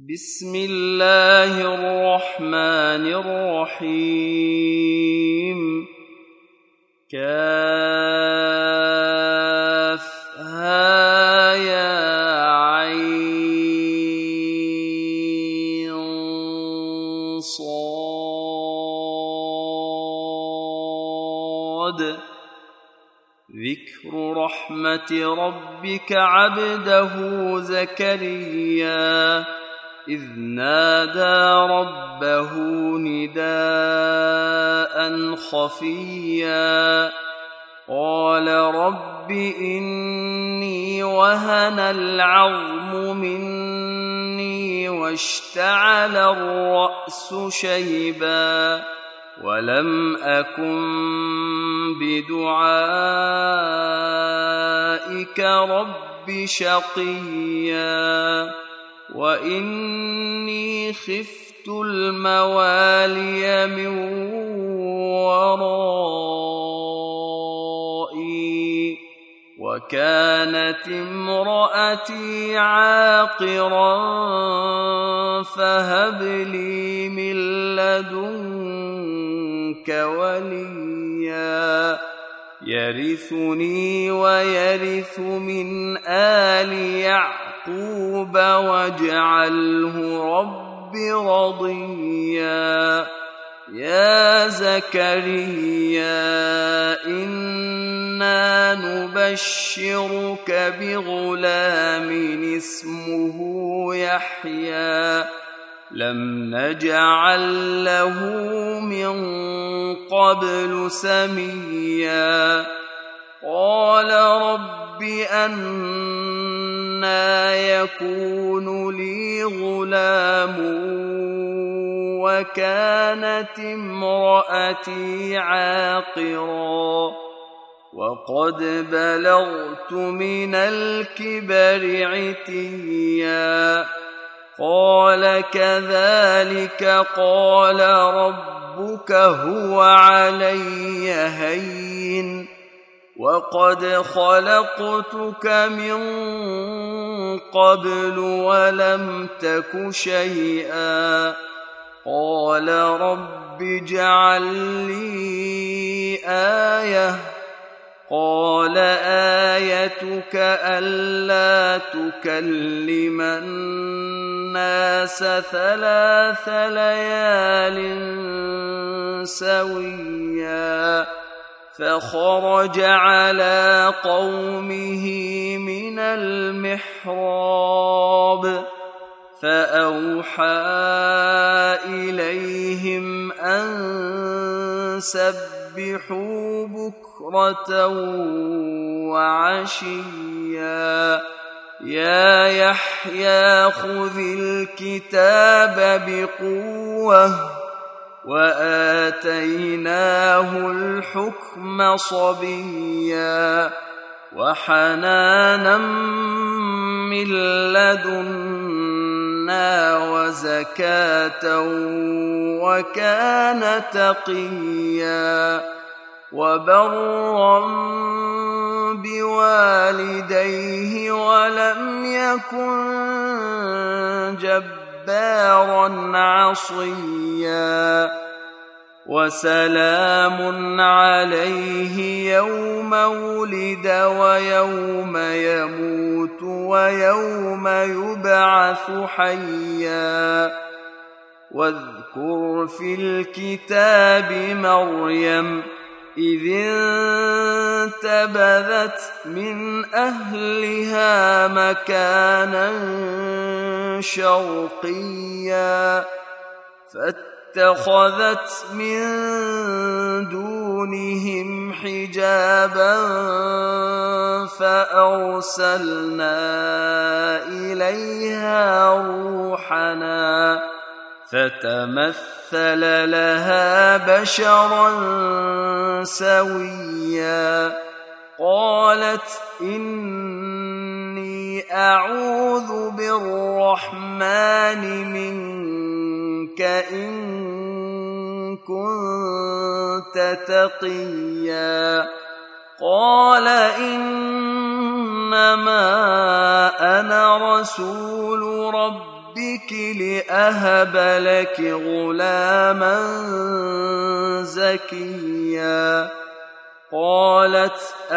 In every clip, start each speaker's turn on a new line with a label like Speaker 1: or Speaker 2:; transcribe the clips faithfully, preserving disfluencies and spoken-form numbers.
Speaker 1: بسم الله الرحمن الرحيم كافها يا عين صاد ذكر رحمة ربك عبده زكريا إذ نادى ربه نداء خفيا قال رب إني وهن العظم مني واشتعل الرأس شيبا ولم أكن بدعائك رب شقيا وإني خفت الموالي من ورائي وكانت امرأتي عاقرا فهب لي من لدنك وليا يرثني ويرث من آل يعقوب واجعله رب رضيا يا زكريا إنا نبشرك بغلام اسمه يحيى لم نجعل له من قبل سميا قال رب أنى يكون لي غلام وكانت امرأتي عاقرا وقد بلغت من الكبر عتيا قال كذلك قال ربك هو علي هين وقد خلقتك من قبل ولم تك شيئا قال رب اجعل لي آية قال آيتك ألا تكلم الناس ثلاث ليال سويا فخرج على قومه من المحراب فأوحى إليهم أن سبحوا بكرة وعشيا يا يحيى خذ الكتاب بقوة وآتيناه الحكم صبيا وحنانا من لدنا وزكاة وكان تقيا وبرا بوالديه ولم يكن جبارا عصيا وسلام عليه يوم ولد ويوم يموت ويوم يبعث حيا واذكر في الكتاب مريم إذ انتبذت من أهلها مكانا شرقيا فاتخذت من دونهم حجابا فأرسلنا إليها روحنا فتمثل لها بشرا سويا قالت إني أعوذ بالرحمن منك إن كنت تقيا قال إنما أنا رسول ربك لأهب لك غلاما زكيا قالت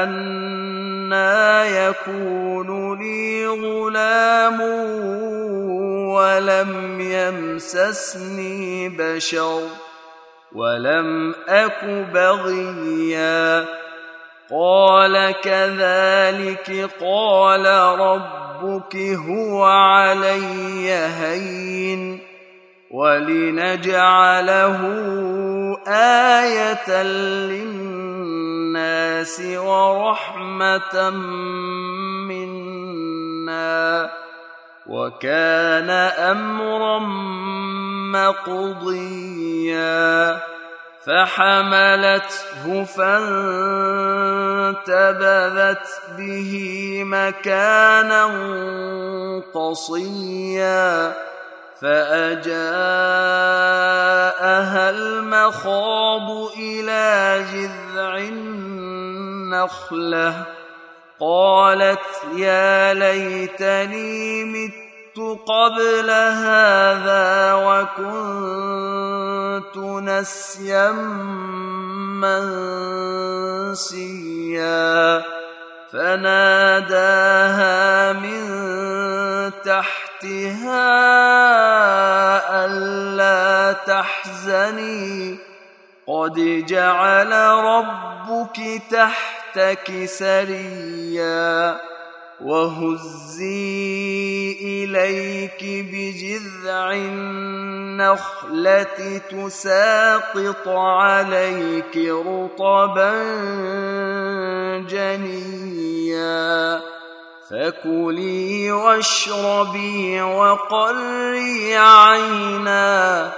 Speaker 1: أنى يكون لي غلام ولم يمسسني بشر ولم أك بغيا قال كذلك قال ربك هو علي هين ولنجعله آية للناس ورحمة منا وكان أمرا مقضيا فحملته فانتبذت به مكانا قصيا فأجاءها المخاض إلى جذع النخلة قالت يا ليتني مت قبل هذا وكنت نسيا منسيا فناداها من تحتها ألا تحزني قد جعل ربك تحتك سريا وهزي إليك بجذع النخلة تساقط عليك رطبا جنيا فكلي واشربي وقري عينا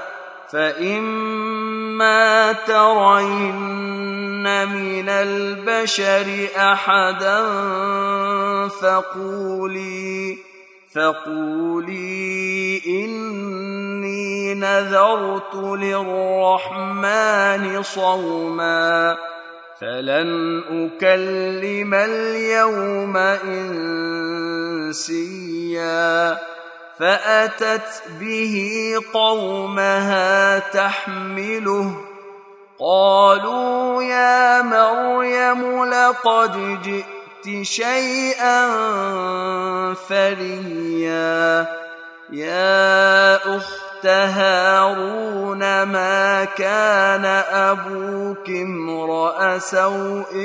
Speaker 1: فإما ترين من البشر أحدا فقولي فقولي إني نذرت للرحمن صوما فلن أكلم اليوم إنسيا فأتت به قومها تحمله قالوا يا مريم لقد جئت شيئا فريا يا أخت هارون ما كان أبوك امرأ سوء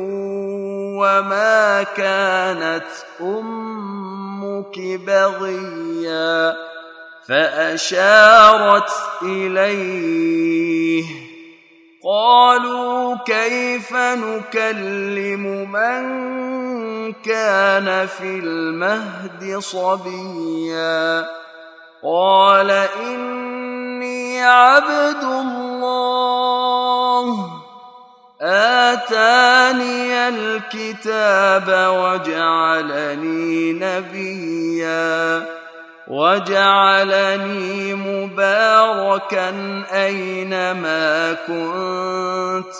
Speaker 1: وما كانت أمك بغيا فأشارت إليه قالوا كيف نكلم من كان في المهد صبيا قال إني عبد الله آتاني الكتاب وجعلني نبيا وجعلني مباركا أينما كنت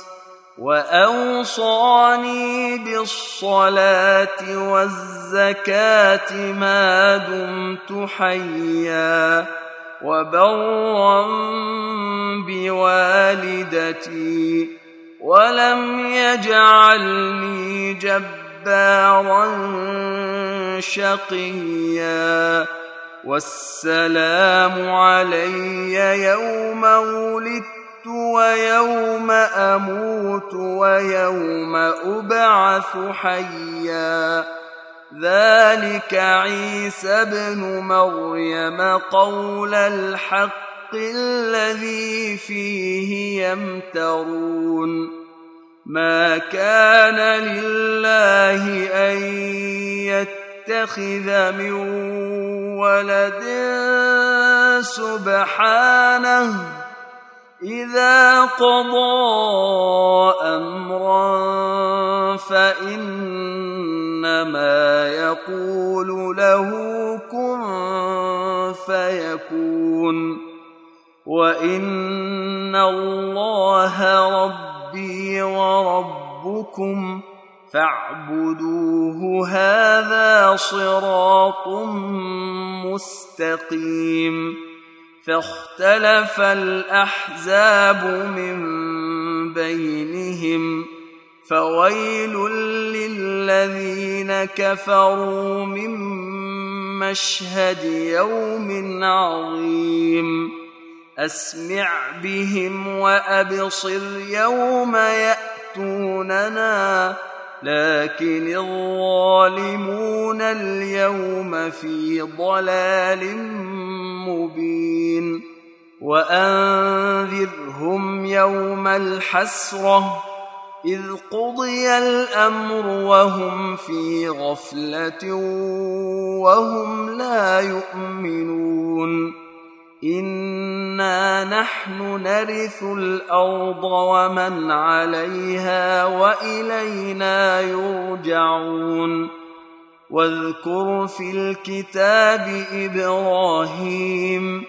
Speaker 1: وأوصاني بالصلاة والزكاة ما دمت حيا وبرا بوالدتي ولم يجعلني جبارا شقيا والسلام علي يوم ولدت ويوم أموت ويوم أبعث حيا ذلك عيسى ابن مريم قول الحق الذي فيه يمترون ما كان لله أن يتخذ من ولد سبحانه إذا قضى أمرا فإنما يقول له كن فيكون وإن الله ربي وربكم فاعبدوه هذا صراط مستقيم فاختلف الأحزاب من بينهم فويل للذين كفروا من مشهد يوم عظيم أسمع بهم وأبصر يوم يأتوننا لكن الظالمون اليوم في ضلال مبين وأنذرهم يوم الحسرة إذ قضي الأمر وهم في غفلة وهم لا يؤمنون إنا نحن نرث الأرض ومن عليها وإلينا يرجعون واذكر في الكتاب إبراهيم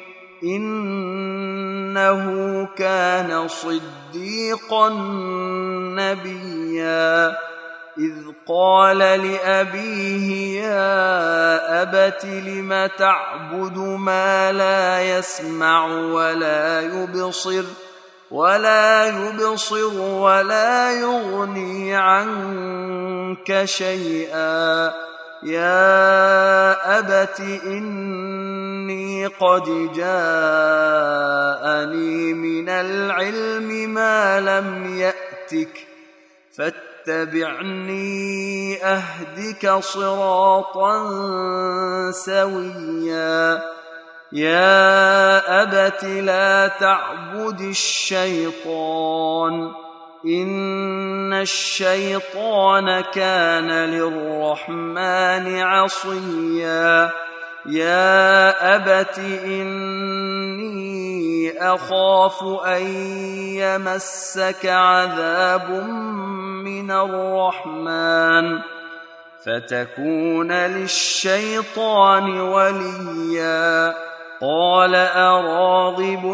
Speaker 1: إنه كان صديقا نبيا إذ قال لأبيه يا أبت لم تعبد ما لا يسمع ولا يبصر ولا يبصر ولا يغني عنك شيئا يا أبت إني قد جاءني من العلم ما لم يأتك فاتبعني أهدك صراطا سويا يا أبت لا تعبد الشيطان إن الشيطان كان للرحمن عصيا يا أبت إني أخاف أن يمسك عذاب من الرحمن فتكون للشيطان وليا قال أراغب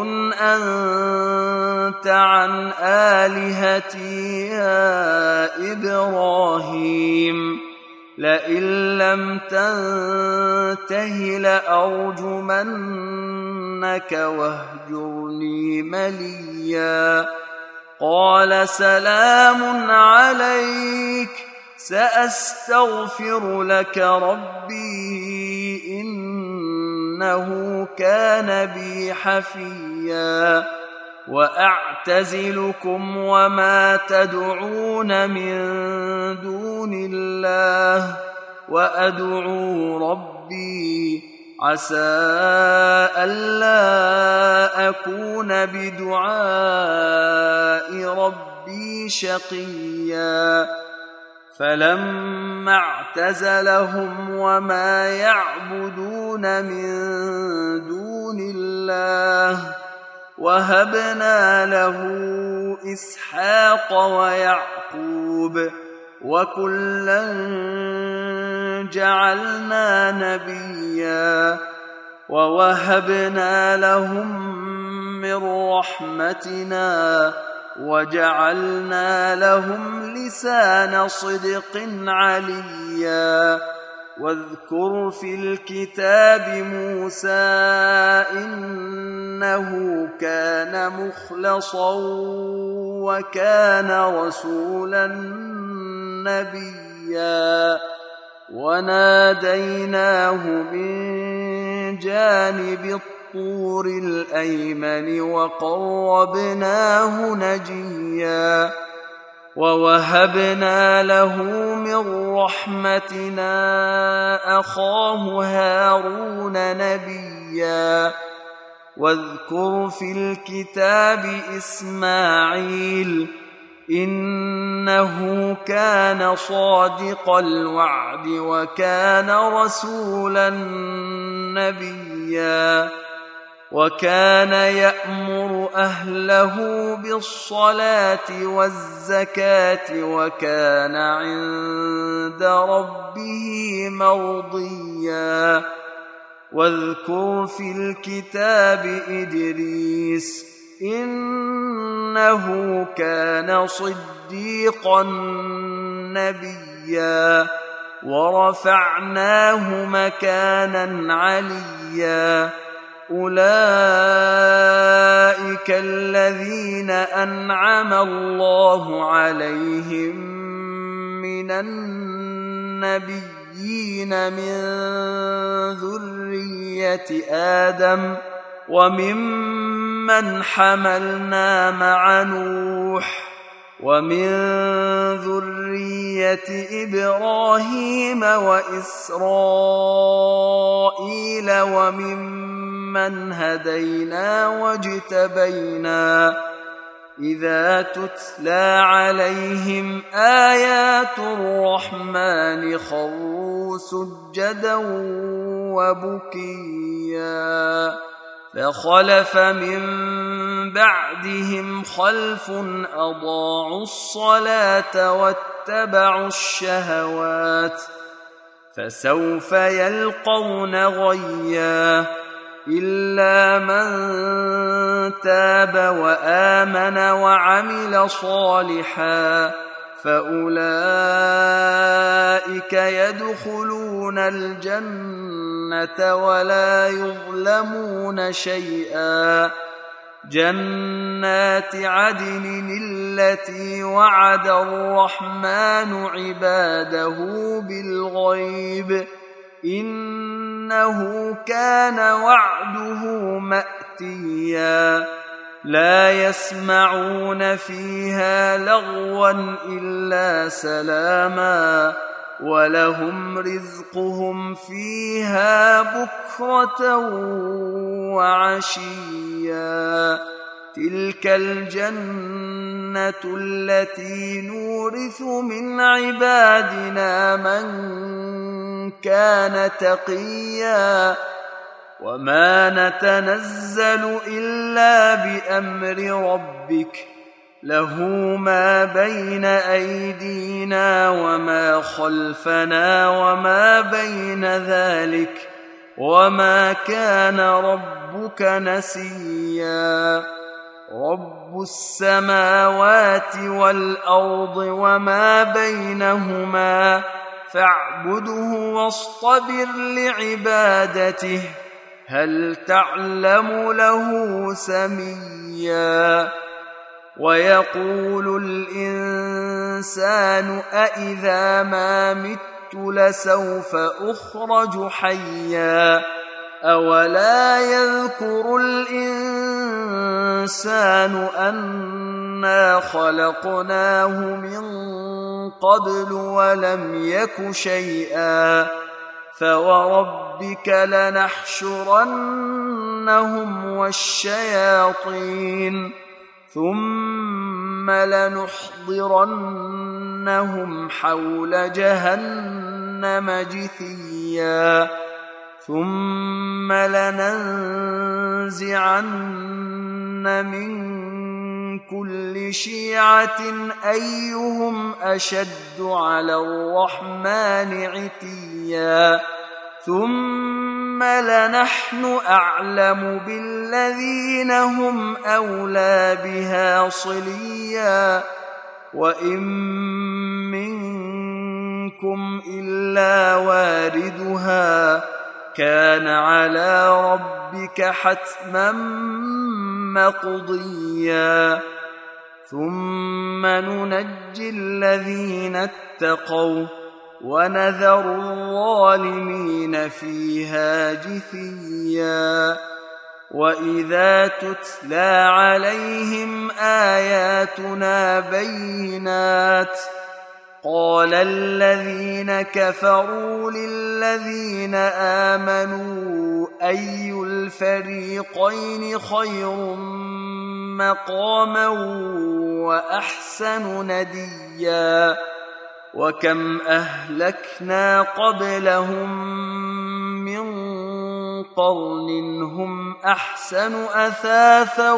Speaker 1: أنت عن آلهتي يا إبراهيم لئن لم تنته لأرجمنك واهجرني مليا قال سلام عليك سأستغفر لك ربي إنه كان بي حفيا وأعتزلكم وما تدعون من دون الله وأدعو ربي عسى ألا أكون بدعاء ربي شقيا فلما اعتزلهم وما يعبدون من دون الله وهبنا له إسحاق ويعقوب وكلا جعلنا نبيا ووهبنا لهم من رحمتنا وجعلنا لهم لسان صدق عليا واذكر في الكتاب موسى إنه كان مخلصا وكان رسولا نبيا وناديناه من جانب الطور الأيمن وقربناه نجيا ووهبنا له من رحمتنا أخاه هارون نبيا واذكر في الكتاب إسماعيل إنه كان صادق الوعد وكان رسولا نبيا وكان يأمر أهله بالصلاة والزكاة وكان عند ربه مرضيا واذكر في الكتاب إدريس إنه كان صديقا نبيا ورفعناه مكانا عليا أولئك الذين أنعم الله عليهم من النبيين من ذرية آدم وممن حملنا مع نوح ومن ذرية إبراهيم وإسرائيل وممن هدينا واجتبينا إذا تتلى عليهم آيات الرحمن خروا سجدا وبكيا فخلف من بعدهم خلف أضاعوا الصلاة واتبعوا الشهوات فسوف يلقون غيا إلا من تاب وآمن وعمل صالحا فأولئك يدخلون الجنة ولا يظلمون شيئا جنات عدن التي وعد الرحمن عباده بالغيب إنه كان وعده مأتيا لا يسمعون فيها لغوا إلا سلاما ولهم رزقهم فيها بكرة وعشيا تلك الجنة التي نورث من عبادنا من كان تقيا وما نتنزل إلا بأمر ربك له ما بين أيدينا وما خلفنا وما بين ذلك وما كان ربك نسيا رب السماوات والأرض وما بينهما فاعبده واصطبر لعبادته هل تعلم له سميا ويقول الإنسان أإذا ما مت لسوف أخرج حيا أولا يذكر الإنسان أنا خلقناه من قبل ولم يك شيئا فوربك لنحشرنهم والشياطين ثم لنحضرنهم حول جهنم جثيا ثم لننزعن من كل شيعة أيهم أشد على الرحمن عتيا ثم لنحن أعلم بالذين هم أولى بها صليا وإن منكم إلا واردها كان على ربك حتما مقضيا ثم ننجي الذين اتقوا ونذر الظالمين فيها جثيا وإذا تتلى عليهم آياتنا بينات قال الذين كفروا للذين آمنوا أي الفريقين خير مقاما وأحسن نديا وكم أهلكنا قبلهم من قرن هم أحسن أثاثا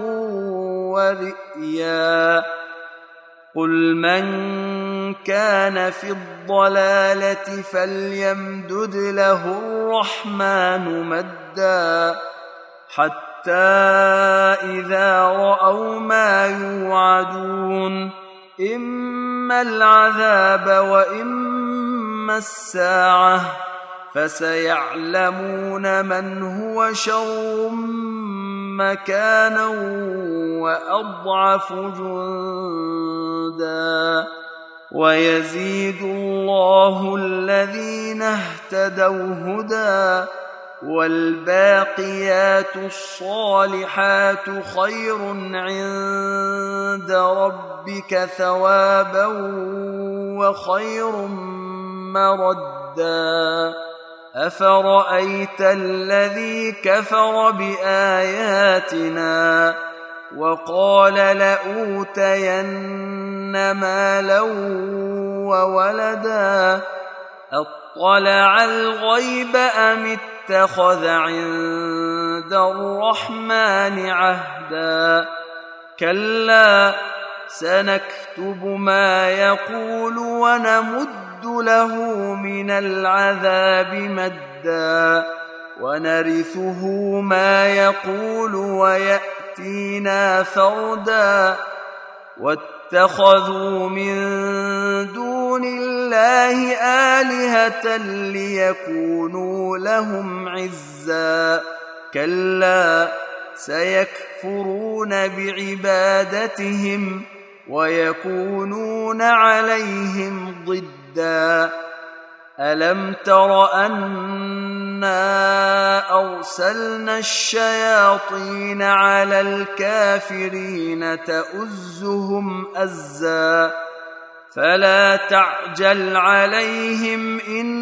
Speaker 1: ورئيا قل من كان في الضلالة فليمدد له الرحمن مدا حتى إذا رأوا ما يوعدون إما العذاب وإما الساعة فسيعلمون من هو شر مكانا وأضعف جندا ويزيد الله الذين اهتدوا هدى والباقيات الصالحات خير عند ربك ثوابا وخير مردا أفرأيت الذي كفر بآياتنا وقال لأوتين مالا وولدا أطلع الغيب أم اتخذ عند الرحمن عهدا كلا سنكتب ما يقول ونمد له من العذاب مدا ونرثه ما يقول ويأتينا فردا واتخذوا من دون الله آلهة ليكونوا لهم عزا كلا سيكفرون بعبادتهم ويكونون عليهم ضدا ألم تر أنا أرسلنا الشياطين على الكافرين تؤزهم أزا فلا تعجل عليهم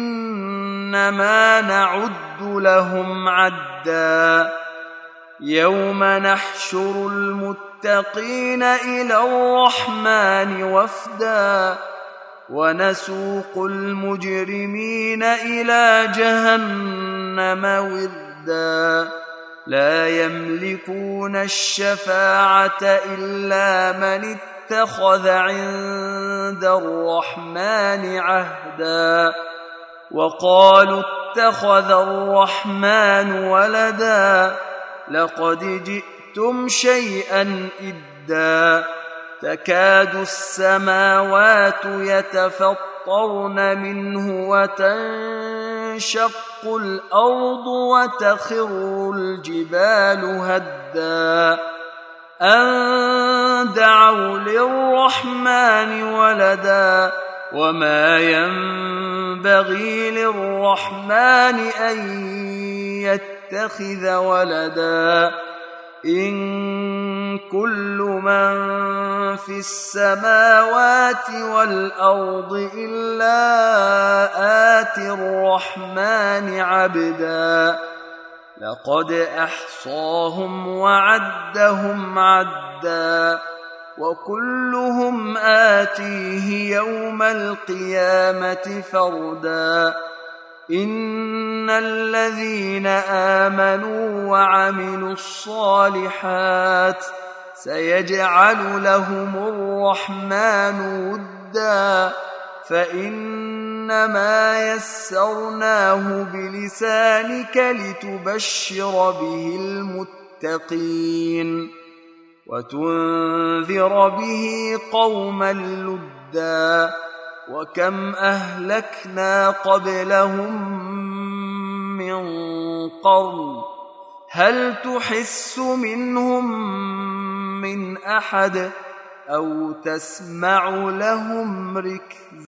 Speaker 1: إنما نعد لهم عدا يوم نحشر المتقين إلى الرحمن وفدا ونسوق المجرمين إلى جهنم وردا لا يملكون الشفاعة إلا من اتخذ عند الرحمن عهدا وقالوا اتخذ الرحمن ولدا لقد جئتم شيئا إدا تكاد السماوات يتفطرن منه وتنشق الأرض وتخر الجبال هدا أن دعوا للرحمن ولدا وما ينبغي للرحمن أن يتخذ ولدا إن كل من في السماوات والأرض إلا آتي الرحمن عبدا لقد أحصاهم وعدهم عدا وكلهم آتيه يوم القيامة فردا إن الذين آمنوا وعملوا الصالحات سيجعل لهم الرحمن ودا فإنما يسرناه بلسانك لتبشر به المتقين وتنذر به قوما لدا وكم أهلكنا قبلهم من قرن هل تحس منهم من أحد أو تسمع لهم ركزا